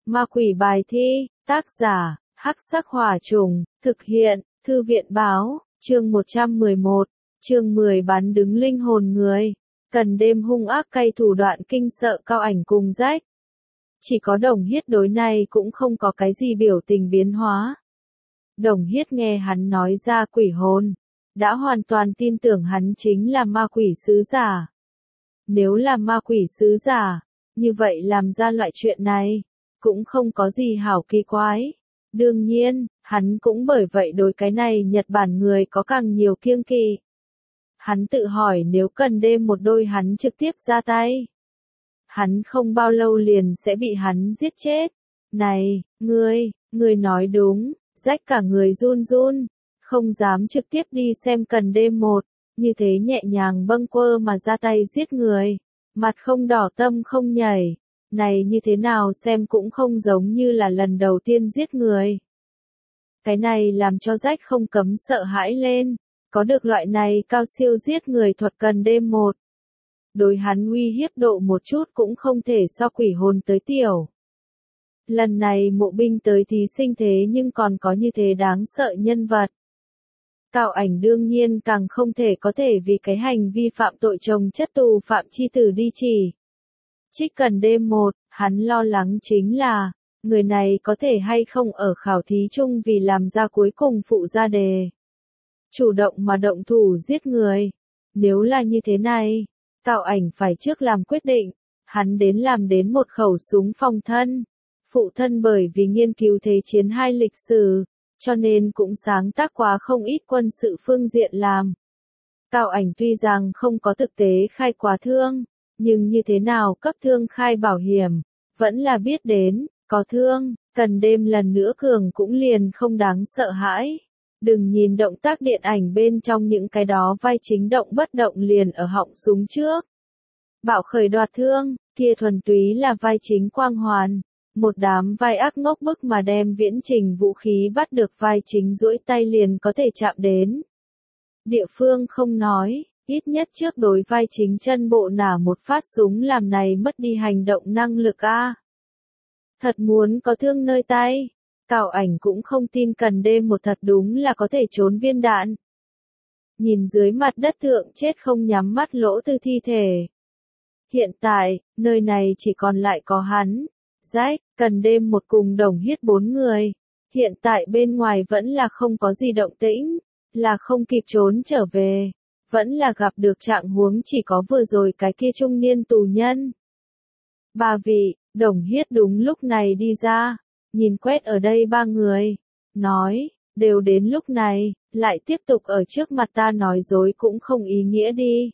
Ma quỷ bài thi, tác giả, Hắc Sắc Hỏa Trùng, thực hiện, Thư viện báo, chương 111, chương 10 bắn đứng linh hồn người. Cần đêm hung ác cay thủ đoạn kinh sợ Cao Ảnh cùng Rách. Chỉ có Đồng Hiết đối này cũng không có cái gì biểu tình biến hóa. Đồng Hiết nghe hắn nói ra quỷ hồn, đã hoàn toàn tin tưởng hắn chính là ma quỷ sứ giả. Nếu là ma quỷ sứ giả, như vậy làm ra loại chuyện này, cũng không có gì hảo kỳ quái. Đương nhiên, hắn cũng bởi vậy đối cái này Nhật Bản người có càng nhiều kiêng kỵ. Hắn tự hỏi nếu cần đêm một đôi hắn trực tiếp ra tay, hắn không bao lâu liền sẽ bị hắn giết chết. Này, ngươi nói đúng. Rách cả người run run, không dám trực tiếp đi xem Cần đêm một, như thế nhẹ nhàng bâng quơ mà ra tay giết người, mặt không đỏ tâm không nhảy, này như thế nào xem cũng không giống như là lần đầu tiên giết người. Cái này làm cho Rách không cấm sợ hãi lên, có được loại này cao siêu giết người thuật Cần đêm một. Đối hắn uy hiếp độ một chút cũng không thể so quỷ hồn tới tiểu. Lần này mộ binh tới thí sinh thế nhưng còn có như thế đáng sợ nhân vật. Cao Ảnh đương nhiên càng không thể có thể vì cái hành vi phạm tội chồng chất tù phạm chi tử đi chỉ. Trích Cần đêm một, hắn lo lắng chính là, người này có thể hay không ở khảo thí chung vì làm ra cuối cùng phụ ra đề. Chủ động mà động thủ giết người. Nếu là như thế này, Cao Ảnh phải trước làm quyết định, hắn đến làm đến một khẩu súng phòng thân. Phụ thân bởi vì nghiên cứu Thế chiến 2 lịch sử, cho nên cũng sáng tác quá không ít quân sự phương diện làm. Cao Ảnh tuy rằng không có thực tế khai quá thương, nhưng như thế nào cấp thương khai bảo hiểm, vẫn là biết đến, có thương, Cần đêm lần nữa cường cũng liền không đáng sợ hãi. Đừng nhìn động tác điện ảnh bên trong những cái đó vai chính động bất động liền ở họng súng trước. Bạo khởi đoạt thương, kia thuần túy là vai chính quang hoàn. Một đám vai ác ngốc bức mà đem viễn trình vũ khí bắt được vai chính duỗi tay liền có thể chạm đến. Địa phương không nói, ít nhất trước đối vai chính chân bộ nả một phát súng làm này mất đi hành động năng lực a. Thật muốn có thương nơi tay, Cao Ảnh cũng không tin Cần đêm một thật đúng là có thể trốn viên đạn. Nhìn dưới mặt đất thượng chết không nhắm mắt lỗ tư thi thể. Hiện tại, nơi này chỉ còn lại có hắn. Rách, Cần đêm một cùng Đồng Hiết 4 người. Hiện tại bên ngoài vẫn là không có gì động tĩnh, là không kịp trốn trở về, vẫn là gặp được trạng huống chỉ có vừa rồi cái kia trung niên tù nhân. Ba vị, Đồng Hiết đúng lúc này đi ra, nhìn quét ở đây 3 người, nói, đều đến lúc này, lại tiếp tục ở trước mặt ta nói dối cũng không ý nghĩa đi.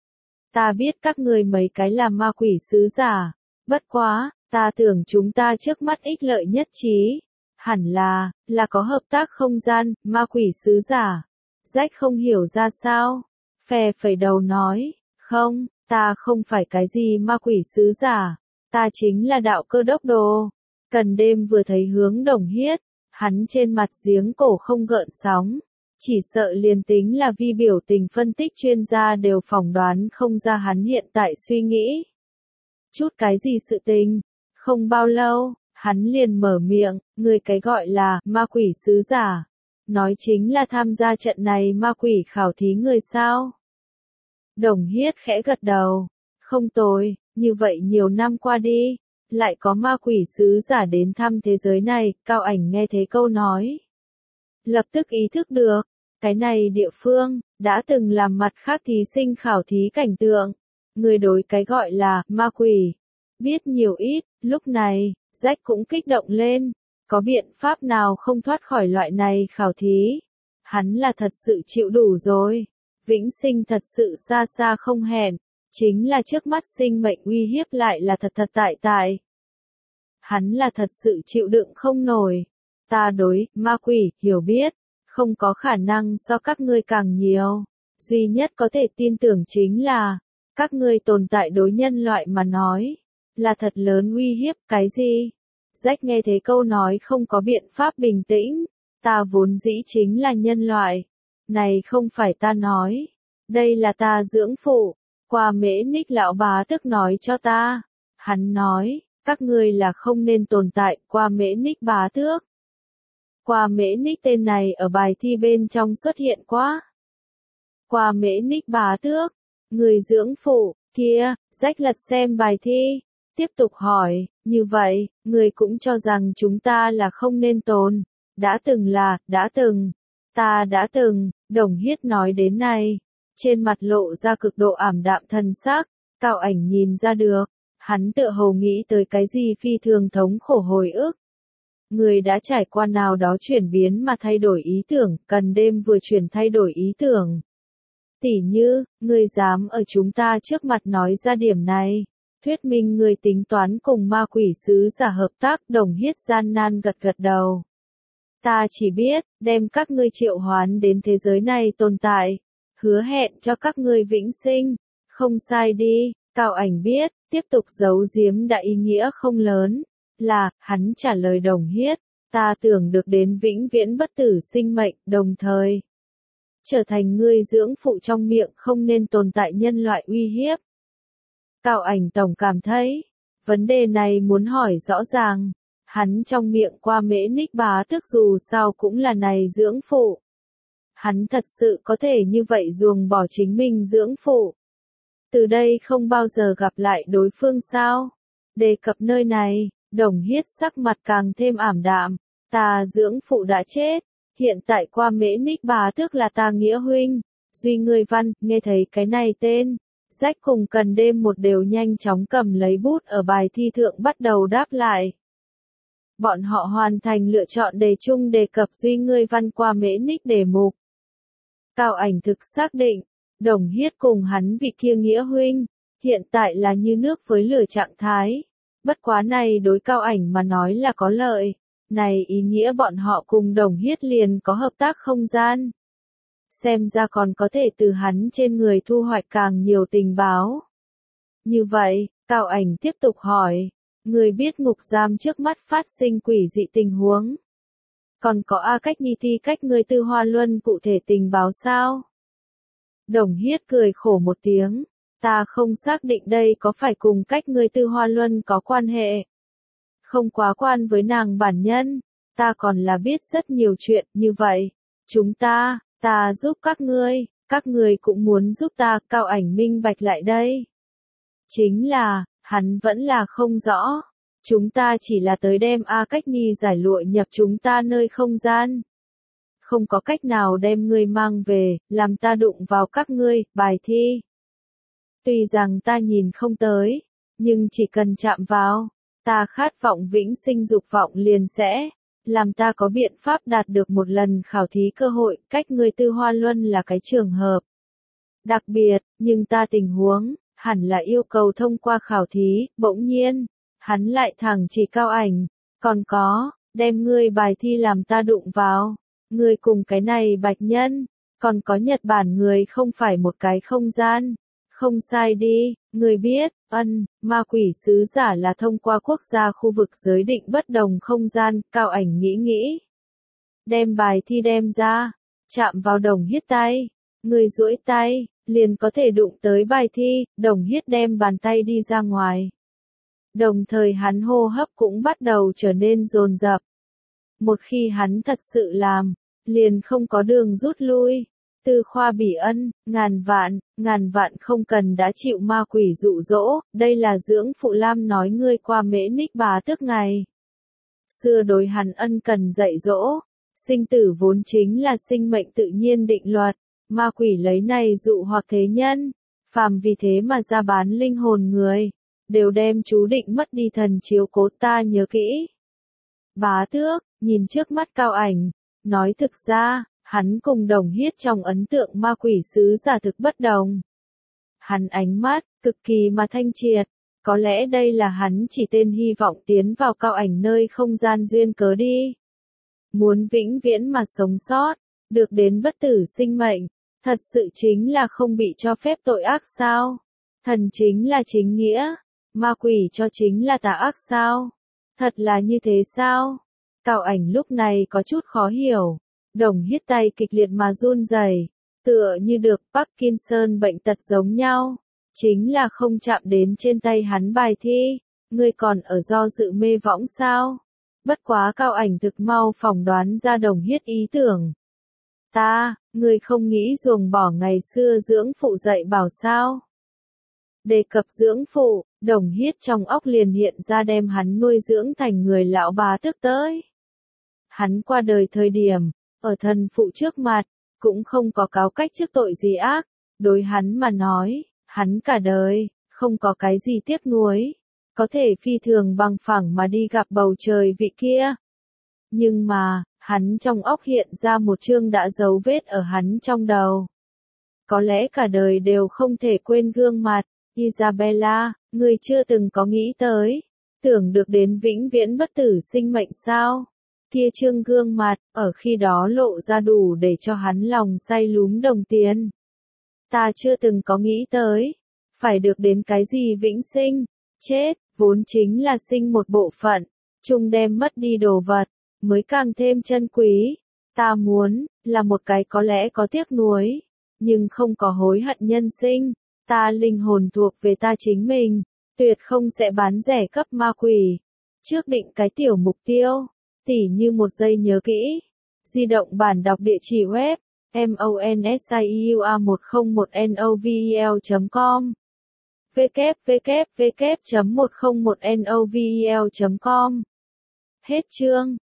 Ta biết các người mấy cái là ma quỷ sứ giả, bất quá. Ta tưởng chúng ta trước mắt ích lợi nhất trí, hẳn là có hợp tác không gian, ma quỷ sứ giả. Rách không hiểu ra sao, phè phẩy đầu nói, không, ta không phải cái gì ma quỷ sứ giả, ta chính là đạo cơ đốc đồ. Cần đêm vừa thấy hướng Đồng Hiết, hắn trên mặt giếng cổ không gợn sóng, chỉ sợ liền tính là vi biểu tình phân tích chuyên gia đều phỏng đoán không ra hắn hiện tại suy nghĩ. Chút cái gì sự tình? Không bao lâu, hắn liền mở miệng, người cái gọi là ma quỷ sứ giả, nói chính là tham gia trận này ma quỷ khảo thí người sao. Đồng Hiết khẽ gật đầu, không tồi, như vậy nhiều năm qua đi, lại có ma quỷ sứ giả đến thăm thế giới này. Cao Ảnh nghe thấy câu nói, lập tức ý thức được, cái này địa phương, đã từng làm mặt khác thí sinh khảo thí cảnh tượng, người đối cái gọi là ma quỷ. Biết nhiều ít, lúc này, Rách cũng kích động lên, có biện pháp nào không thoát khỏi loại này khảo thí. Hắn là thật sự chịu đủ rồi, vĩnh sinh thật sự xa xa không hẹn, chính là trước mắt sinh mệnh uy hiếp lại là thật thật tại tại. Hắn là thật sự chịu đựng không nổi, ta đối ma quỷ hiểu biết, không có khả năng so các ngươi càng nhiều, duy nhất có thể tin tưởng chính là, các ngươi tồn tại đối nhân loại mà nói. Là thật lớn uy hiếp, cái gì? Rách nghe thấy câu nói không có biện pháp bình tĩnh, ta vốn dĩ chính là nhân loại. Này không phải ta nói, đây là ta dưỡng phụ, qua Mễ Ních lão bá tức nói cho ta. Hắn nói, các ngươi là không nên tồn tại, Qua Mễ Ních bá tước. Qua Mễ Ních tên này ở bài thi bên trong xuất hiện quá. Qua Mễ Ních bá tước, người dưỡng phụ, kia, rách lật xem bài thi, tiếp tục hỏi, như vậy, người cũng cho rằng chúng ta là không nên tồn, đã từng, ta đã từng, Đồng Hiết nói đến này, trên mặt lộ ra cực độ ảm đạm thân sắc, Cao Ảnh nhìn ra được, hắn tựa hồ nghĩ tới cái gì phi thường thống khổ hồi ức. Người đã trải qua nào đó chuyển biến mà thay đổi ý tưởng, cần đêm vừa chuyển thay đổi ý tưởng. Tỉ như, người dám ở chúng ta trước mặt nói ra điểm này, thuyết minh người tính toán cùng ma quỷ sứ giả hợp tác. Đồng Hiết gian nan gật gật đầu. Ta chỉ biết, đem các ngươi triệu hoán đến thế giới này tồn tại, hứa hẹn cho các ngươi vĩnh sinh, không sai đi. Cao Ảnh biết, tiếp tục giấu giếm đã ý nghĩa không lớn, là, hắn trả lời Đồng Hiết, ta tưởng được đến vĩnh viễn bất tử sinh mệnh, đồng thời trở thành ngươi dưỡng phụ trong miệng không nên tồn tại nhân loại uy hiếp. Cao Ảnh tổng cảm thấy, vấn đề này muốn hỏi rõ ràng, hắn trong miệng Qua Mễ Ních bá tước dù sao cũng là này dưỡng phụ. Hắn thật sự có thể như vậy ruồng bỏ chính mình dưỡng phụ. Từ đây không bao giờ gặp lại đối phương sao? Đề cập nơi này, Đồng Hiết sắc mặt càng thêm ảm đạm, ta dưỡng phụ đã chết, hiện tại Qua Mễ Ních bá tước là ta nghĩa huynh, Duy Ngươi Văn, nghe thấy cái này tên. Rách cùng Cần Đêm một đều nhanh chóng cầm lấy bút ở bài thi thượng bắt đầu đáp lại. Bọn họ hoàn thành lựa chọn đề chung đề cập Duy Ngươi Văn Qua Mễ Ních đề mục. Cao Ảnh thực xác định, Đồng Hiết cùng hắn vị kia nghĩa huynh, hiện tại là như nước với lửa trạng thái. Bất quá này đối Cao Ảnh mà nói là có lợi, này ý nghĩa bọn họ cùng Đồng Hiết liền có hợp tác không gian. Xem ra còn có thể từ hắn trên người thu hoạch càng nhiều tình báo. Như vậy, Cao Ảnh tiếp tục hỏi, người biết ngục giam trước mắt phát sinh quỷ dị tình huống. Còn có A Cách Nhi thi cách người Tư Hoa Luân cụ thể tình báo sao? Đồng Hiết cười khổ một tiếng, ta không xác định đây có phải cùng cách người Tư Hoa Luân có quan hệ. Không quá quan với nàng bản nhân, ta còn là biết rất nhiều chuyện như vậy. Chúng ta giúp các ngươi cũng muốn giúp ta. Cao Ảnh minh bạch lại đây. Chính là, hắn vẫn là không rõ. Chúng ta chỉ là tới đem A Cách Nhi giải lụa nhập chúng ta nơi không gian. Không có cách nào đem ngươi mang về, làm ta đụng vào các ngươi, bài thi. Tuy rằng ta nhìn không tới, nhưng chỉ cần chạm vào, ta khát vọng vĩnh sinh dục vọng liền sẽ làm ta có biện pháp đạt được một lần khảo thí cơ hội. Cách người Tư Hoa Luân là cái trường hợp đặc biệt, nhưng ta tình huống hẳn là yêu cầu thông qua khảo thí. Bỗng nhiên, hắn lại thẳng chỉ Cao Ảnh, còn có, đem ngươi bài thi làm ta đụng vào, ngươi cùng cái này bạch nhân, còn có Nhật Bản người không phải một cái không gian. Không sai đi, người biết, ma quỷ sứ giả là thông qua quốc gia khu vực giới định bất đồng không gian. Cao Ảnh nghĩ. Đem bài thi đem ra, chạm vào Đồng Hiết tay, người duỗi tay, liền có thể đụng tới bài thi. Đồng Hiết đem bàn tay đi ra ngoài. Đồng thời hắn hô hấp cũng bắt đầu trở nên dồn dập. Một khi hắn thật sự làm, liền không có đường rút lui. Tư Khoa Bỉ Ân, ngàn vạn không cần đã chịu ma quỷ dụ dỗ, đây là dưỡng phụ Lam nói ngươi Qua Mễ Ních bá tước ngày xưa đối hắn ân cần dạy dỗ, sinh tử vốn chính là sinh mệnh tự nhiên định luật, ma quỷ lấy này dụ hoặc thế nhân, phàm vì thế mà ra bán linh hồn người, đều đem chú định mất đi thần chiếu cố. Ta nhớ kỹ. Bá tước, nhìn trước mắt Cao Ảnh, nói thực ra, hắn cùng Đồng Hiết trong ấn tượng ma quỷ sứ giả thực bất đồng. Hắn ánh mắt, cực kỳ mà thanh triệt, có lẽ đây là hắn chỉ tên hy vọng tiến vào Cao Ảnh nơi không gian duyên cớ đi. Muốn vĩnh viễn mà sống sót, được đến bất tử sinh mệnh, thật sự chính là không bị cho phép tội ác sao? Thần chính là chính nghĩa, ma quỷ cho chính là tà ác sao? Thật là như thế sao? Cao Ảnh lúc này có chút khó hiểu. Đồng Hiết tay kịch liệt mà run rẩy, tựa như được Parkinson bệnh tật giống nhau, chính là không chạm đến trên tay hắn bài thi. ngươi còn ở do dự mê võng sao? Bất quá Cao Ảnh thực mau phỏng đoán ra Đồng Hiết ý tưởng. Ngươi không nghĩ ruồng bỏ ngày xưa dưỡng phụ dạy bảo sao? Đề cập dưỡng phụ, Đồng Hiết trong óc liền hiện ra đem hắn nuôi dưỡng thành người lão bá tước tới. Hắn qua đời thời điểm, ở thân phụ trước mặt, cũng không có cáo cách trước tội gì ác, đối hắn mà nói, hắn cả đời, không có cái gì tiếc nuối, có thể phi thường bằng phẳng mà đi gặp bầu trời vị kia. Nhưng mà, hắn trong óc hiện ra một chương đã dấu vết ở hắn trong đầu. Có lẽ cả đời đều không thể quên gương mặt, Isabella, người chưa từng có nghĩ tới, tưởng được đến vĩnh viễn bất tử sinh mệnh sao? Kia trương gương mặt, ở khi đó lộ ra đủ để cho hắn lòng say lúm đồng tiền. Ta chưa từng có nghĩ tới, phải được đến cái gì vĩnh sinh, chết, vốn chính là sinh một bộ phận, chung đem mất đi đồ vật, mới càng thêm chân quý. Ta muốn, là một cái có lẽ có tiếc nuối, nhưng không có hối hận nhân sinh. Ta linh hồn thuộc về ta chính mình, tuyệt không sẽ bán rẻ cấp ma quỷ. Trước định cái tiểu mục tiêu, tỉ như một giây nhớ kỹ. Di động bản đọc địa chỉ web, monsiua101novel.com www.101novel.com. Hết chương.